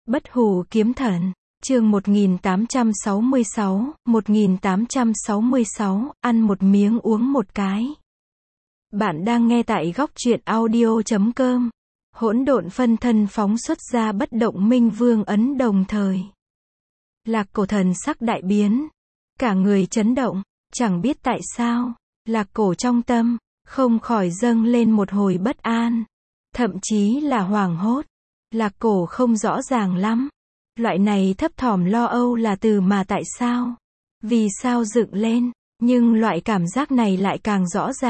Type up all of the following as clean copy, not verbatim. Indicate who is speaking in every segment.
Speaker 1: Bất hủ kiếm thần, chương 1866, ăn một miếng uống một cái. Bạn đang nghe tại góc truyện audio.com. Hỗn độn phân thân phóng xuất ra bất động minh vương ấn đồng thời. Lạc Cổ thần sắc đại biến, cả người chấn động, chẳng biết tại sao, Lạc Cổ trong tâm, không khỏi dâng lên một hồi bất an, thậm chí là hoảng hốt. Lạc Cổ không rõ ràng lắm, loại này thấp thỏm lo âu là từ mà tại sao, vì sao dựng lên, nhưng loại cảm giác này lại càng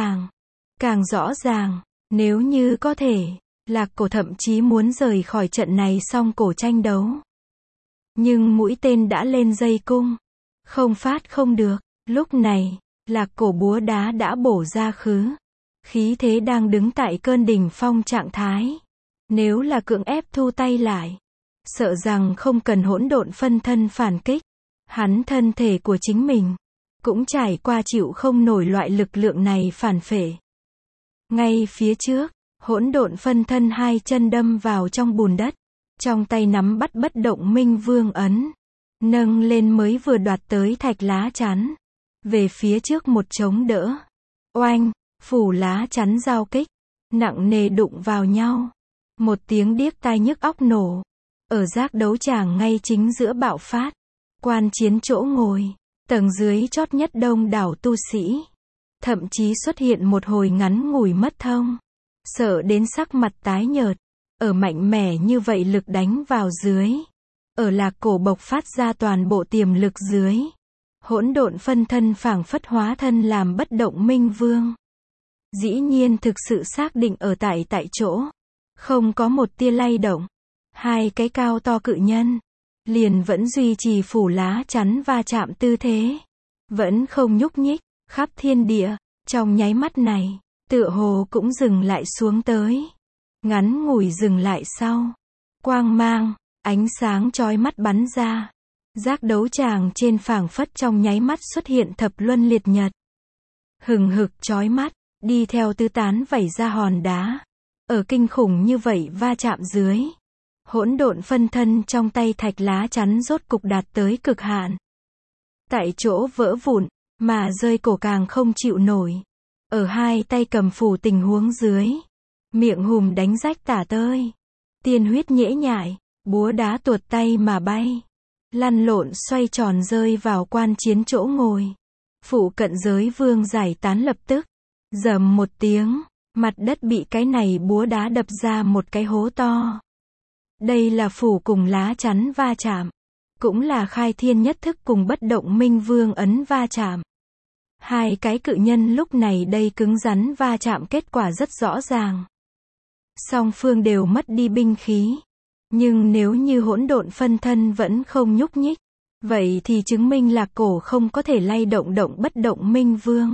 Speaker 1: rõ ràng, nếu như có thể, Lạc Cổ thậm chí muốn rời khỏi trận này xong cổ tranh đấu. Nhưng mũi tên đã lên dây cung, không phát không được, lúc này, Lạc Cổ búa đá đã bổ ra khứ, khí thế đang đứng tại cơn đỉnh phong trạng thái. Nếu là cưỡng ép thu tay lại, sợ rằng không cần hỗn độn phân thân phản kích, hắn thân thể của chính mình cũng trải qua chịu không nổi loại lực lượng này phản phệ. Ngay phía trước, hỗn độn phân thân hai chân đâm vào trong bùn đất, trong tay nắm bắt bất động minh vương ấn, nâng lên mới vừa đoạt tới thạch lá chắn, về phía trước một chống đỡ. Oanh, phủ lá chắn giao kích, nặng nề đụng vào nhau. Một tiếng điếc tai nhức óc nổ, ở giác đấu tràng ngay chính giữa bạo phát. Quan chiến chỗ ngồi, tầng dưới chót nhất đông đảo tu sĩ, thậm chí xuất hiện một hồi ngắn ngủi mất thông, sợ đến sắc mặt tái nhợt. Ở mạnh mẽ như vậy lực đánh vào dưới, ở Lạc Cổ bộc phát ra toàn bộ tiềm lực dưới, hỗn độn phân thân phảng phất hóa thân làm bất động minh vương, dĩ nhiên thực sự xác định ở tại chỗ, không có một tia lay động. Hai cái cao to cự nhân liền vẫn duy trì phủ lá chắn va chạm tư thế, vẫn không nhúc nhích. Khắp thiên địa trong nháy mắt này tựa hồ cũng dừng lại xuống tới, ngắn ngủi dừng lại sau, quang mang, ánh sáng chói mắt bắn ra, giác đấu tràng trên phảng phất trong nháy mắt xuất hiện thập luân liệt nhật, hừng hực chói mắt, đi theo tứ tán vẩy ra hòn đá. Ở kinh khủng như vậy va chạm dưới, hỗn độn phân thân trong tay thạch lá chắn rốt cục đạt tới cực hạn, tại chỗ vỡ vụn, mà rơi cổ càng không chịu nổi. Ở hai tay cầm phủ tình huống dưới, miệng hùm đánh rách tả tơi, tiên huyết nhễ nhại, búa đá tuột tay mà bay, lăn lộn xoay tròn rơi vào quan chiến chỗ ngồi. Phụ cận giới vương giải tán lập tức, rầm một tiếng, mặt đất bị cái này búa đá đập ra một cái hố to. Đây là phủ cùng lá chắn va chạm, cũng là khai thiên nhất thức cùng bất động minh vương ấn va chạm. Hai cái cự nhân lúc này đây cứng rắn va chạm, kết quả rất rõ ràng. Song phương đều mất đi binh khí. Nhưng nếu như hỗn độn phân thân vẫn không nhúc nhích, vậy thì chứng minh Lạc Cổ không có thể lay động bất động minh vương,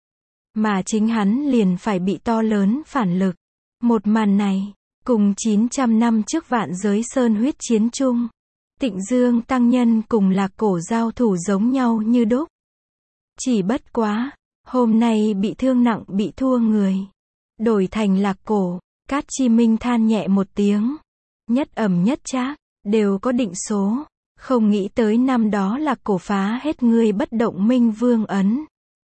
Speaker 1: mà chính hắn liền phải bị to lớn phản lực. Một màn này, cùng 900 năm trước vạn giới sơn huyết chiến chung, Tịnh Dương tăng nhân cùng Lạc Cổ giao thủ giống nhau như đúc. Chỉ bất quá, hôm nay bị thương nặng bị thua người, đổi thành Lạc Cổ. Cát Chi Minh than nhẹ một tiếng, nhất ẩm nhất trác, đều có định số, không nghĩ tới năm đó Lạc Cổ phá hết ngươi bất động minh vương ấn,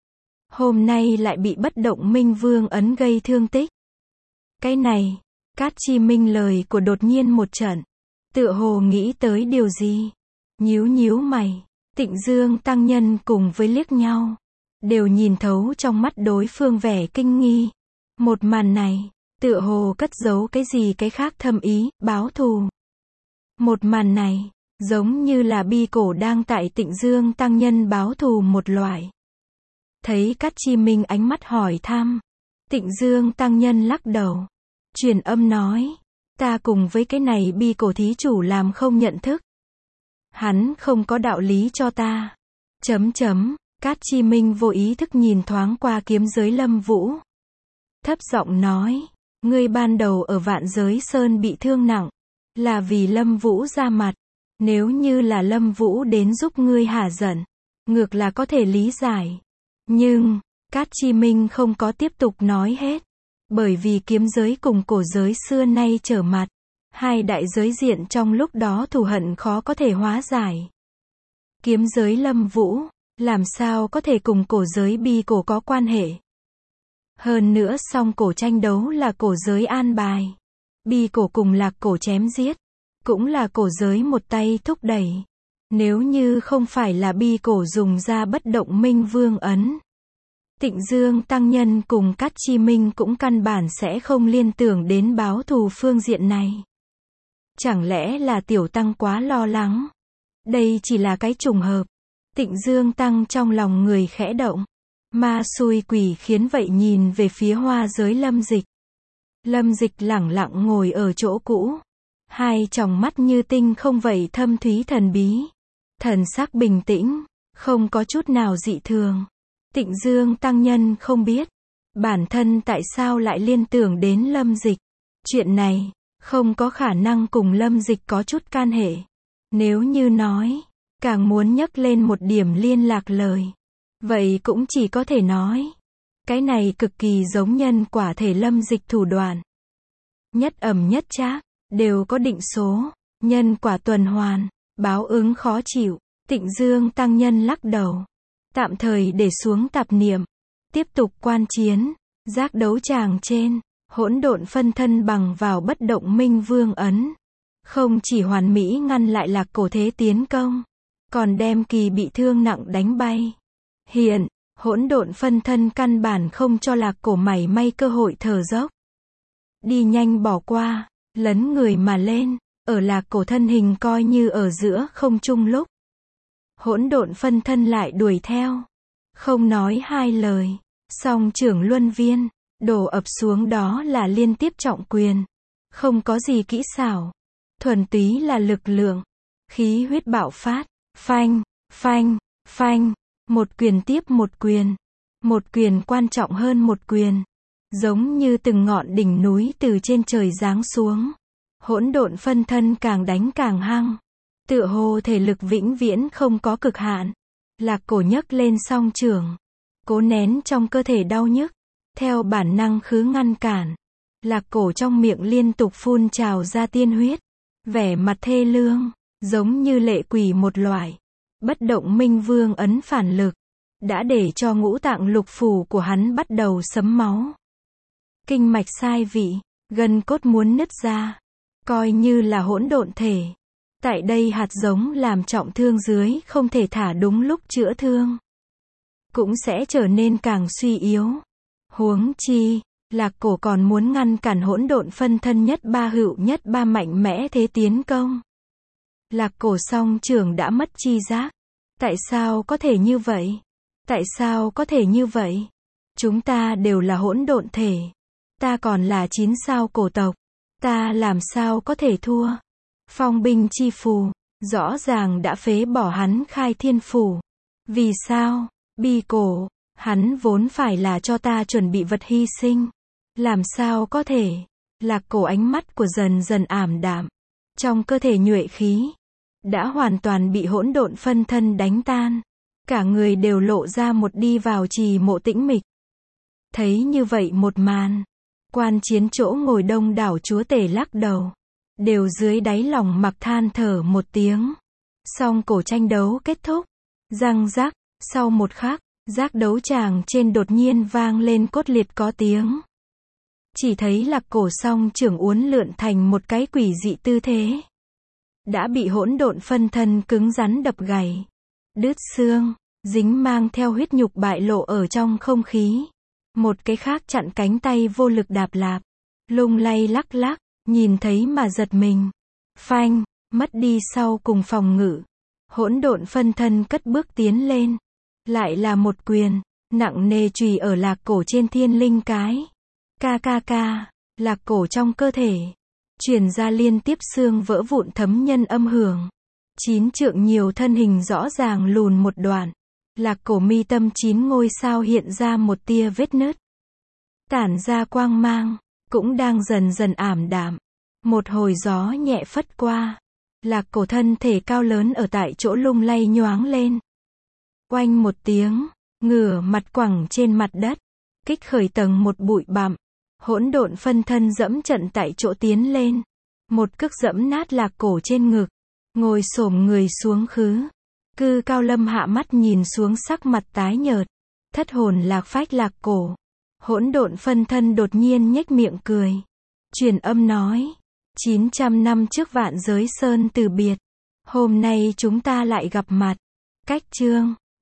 Speaker 1: hôm nay lại bị bất động minh vương ấn gây thương tích. Cái này, Cát Chi Minh lời của đột nhiên một trận, tựa hồ nghĩ tới điều gì, nhíu mày. Tịnh Dương tăng nhân cùng với liếc nhau, đều nhìn thấu trong mắt đối phương vẻ kinh nghi. Một màn này, tựa hồ cất giấu cái gì cái khác thâm ý, báo thù. Một màn này, giống như là bi cổ đang tại Tịnh Dương tăng nhân báo thù một loại. Thấy Cát Chi Minh ánh mắt hỏi thăm, Tịnh Dương tăng nhân lắc đầu, truyền âm nói, ta cùng với cái này bi cổ thí chủ làm không nhận thức. Hắn không có đạo lý cho ta. Cát Chi Minh vô ý thức nhìn thoáng qua kiếm giới Lâm Vũ, thấp giọng nói, ngươi ban đầu ở vạn giới sơn bị thương nặng, là vì Lâm Vũ ra mặt. Nếu như là Lâm Vũ đến giúp ngươi hả giận, ngược là có thể lý giải. Nhưng, Cát Chi Minh không có tiếp tục nói hết, bởi vì kiếm giới cùng cổ giới xưa nay trở mặt, Hai đại giới diện trong lúc đó thù hận khó có thể hóa giải. Kiếm giới Lâm Vũ, làm sao có thể cùng cổ giới Bi Cổ có quan hệ. Hơn nữa song cổ tranh đấu là cổ giới an bài. Bi Cổ cùng Lạc Cổ chém giết, cũng là cổ giới một tay thúc đẩy. Nếu như không phải là Bi Cổ dùng ra bất động minh vương ấn, Tịnh Dương Tăng Nhân cùng Cát Chi Minh cũng căn bản sẽ không liên tưởng đến báo thù phương diện này. Chẳng lẽ là tiểu tăng quá lo lắng? Đây chỉ là cái trùng hợp. Tịnh Dương Tăng trong lòng người khẽ động. Ma xui quỷ khiến vậy nhìn về phía hoa giới Lâm Dịch. Lâm Dịch lẳng lặng ngồi ở chỗ cũ. Hai tròng mắt như tinh không vậy thâm thúy thần bí. Thần sắc bình tĩnh, không có chút nào dị thường. Tịnh Dương Tăng Nhân không biết, bản thân tại sao lại liên tưởng đến Lâm Dịch. Chuyện này, không có khả năng cùng Lâm Dịch có chút can hệ. Nếu như nói, càng muốn nhắc lên một điểm liên lạc lời. Vậy cũng chỉ có thể nói, cái này cực kỳ giống nhân quả thể Lâm Dịch thủ đoạn. Nhất ẩm nhất trác, đều có định số, nhân quả tuần hoàn, báo ứng khó chịu. Tịnh Dương Tăng Nhân lắc đầu. Tạm thời để xuống tạp niệm. Tiếp tục quan chiến. Giác đấu tràng trên. Hỗn độn phân thân bằng vào bất động minh vương ấn. Không chỉ hoàn mỹ ngăn lại Lạc Cổ thế tiến công. Còn đem kỳ bị thương nặng đánh bay. Hiện, hỗn độn phân thân căn bản không cho Lạc Cổ mảy may cơ hội thở dốc. Đi nhanh bỏ qua, lấn người mà lên. Ở Lạc Cổ thân hình coi như ở giữa không trung lúc. Hỗn độn phân thân lại đuổi theo. Không nói hai lời. Song trưởng luân viên. Đổ ập xuống đó là liên tiếp trọng quyền. Không có gì kỹ xảo. Thuần túy là lực lượng. Khí huyết bạo phát. Phanh, phanh, phanh. Một quyền tiếp một quyền. Một quyền quan trọng hơn một quyền. Giống như từng ngọn đỉnh núi từ trên trời giáng xuống. Hỗn độn phân thân càng đánh càng hăng. Tựa hồ thể lực vĩnh viễn không có cực hạn. Lạc Cổ nhấc lên song trưởng. Cố nén trong cơ thể đau nhức. Theo bản năng khứ ngăn cản. Lạc Cổ trong miệng liên tục phun trào ra tiên huyết. Vẻ mặt thê lương, giống như lệ quỷ một loại. Bất động minh vương ấn phản lực. Đã để cho ngũ tạng lục phủ của hắn bắt đầu sấm máu. Kinh mạch sai vị, gân cốt muốn nứt ra. Coi như là hỗn độn thể. Tại đây hạt giống làm trọng thương dưới không thể thả đúng lúc chữa thương. Cũng sẽ trở nên càng suy yếu. Huống chi, Lạc Cổ còn muốn ngăn cản hỗn độn phân thân nhất ba hữu nhất ba mạnh mẽ thế tiến công. Lạc Cổ song trưởng đã mất chi giác. Tại sao có thể như vậy? Tại sao có thể như vậy? Chúng ta đều là hỗn độn thể. Ta còn là 9 sao cổ tộc. Ta làm sao có thể thua? Phong binh chi phù, rõ ràng đã phế bỏ hắn khai thiên phủ. Vì sao? Bi Cổ, hắn vốn phải là cho ta chuẩn bị vật hy sinh. Làm sao có thể? Lạc Cổ ánh mắt của dần dần ảm đạm. Trong cơ thể nhuệ khí, đã hoàn toàn bị hỗn độn phân thân đánh tan. Cả người đều lộ ra một đi vào trì mộ tĩnh mịch. Thấy như vậy một màn, quan chiến chỗ ngồi đông đảo chúa tể lắc đầu. Đều dưới đáy lòng mặc than thở một tiếng. Song cổ tranh đấu kết thúc. Răng rắc, sau một khắc, giác đấu tràng trên đột nhiên vang lên cốt liệt có tiếng. Chỉ thấy Lạc Cổ song trưởng uốn lượn thành một cái quỷ dị tư thế. Đã bị hỗn độn phân thân cứng rắn đập gãy. Đứt xương, dính mang theo huyết nhục bại lộ ở trong không khí. Một cái khác chặn cánh tay vô lực đạp lạp. Lung lay lắc lắc. Nhìn thấy mà giật mình. Phanh, mất đi sau cùng phòng ngự. Hỗn độn phân thân cất bước tiến lên. Lại là một quyền, nặng nề chùy ở Lạc Cổ trên thiên linh cái. Ca ca ca, Lạc Cổ trong cơ thể. Truyền ra liên tiếp xương vỡ vụn thấm nhân âm hưởng. 9 trượng nhiều thân hình rõ ràng lùn một đoạn. Lạc Cổ mi tâm 9 ngôi sao hiện ra một tia vết nứt. Tản ra quang mang. Cũng đang dần dần ảm đạm. Một hồi gió nhẹ phất qua. Lạc Cổ thân thể cao lớn ở tại chỗ lung lay nhoáng lên. Oanh một tiếng, ngửa mặt quẳng trên mặt đất. Kích khởi tầng một bụi bặm. Hỗn độn phân thân dẫm trận tại chỗ tiến lên. Một cước giẫm nát Lạc Cổ trên ngực. Ngồi xổm người xuống khứ. Cư Cao Lâm hạ mắt nhìn xuống sắc mặt tái nhợt. Thất hồn lạc phách Lạc Cổ. Hỗn độn phân thân đột nhiên nhếch miệng cười. Truyền âm nói. 900 năm trước vạn giới sơn từ biệt. Hôm nay chúng ta lại gặp mặt. Cách chương.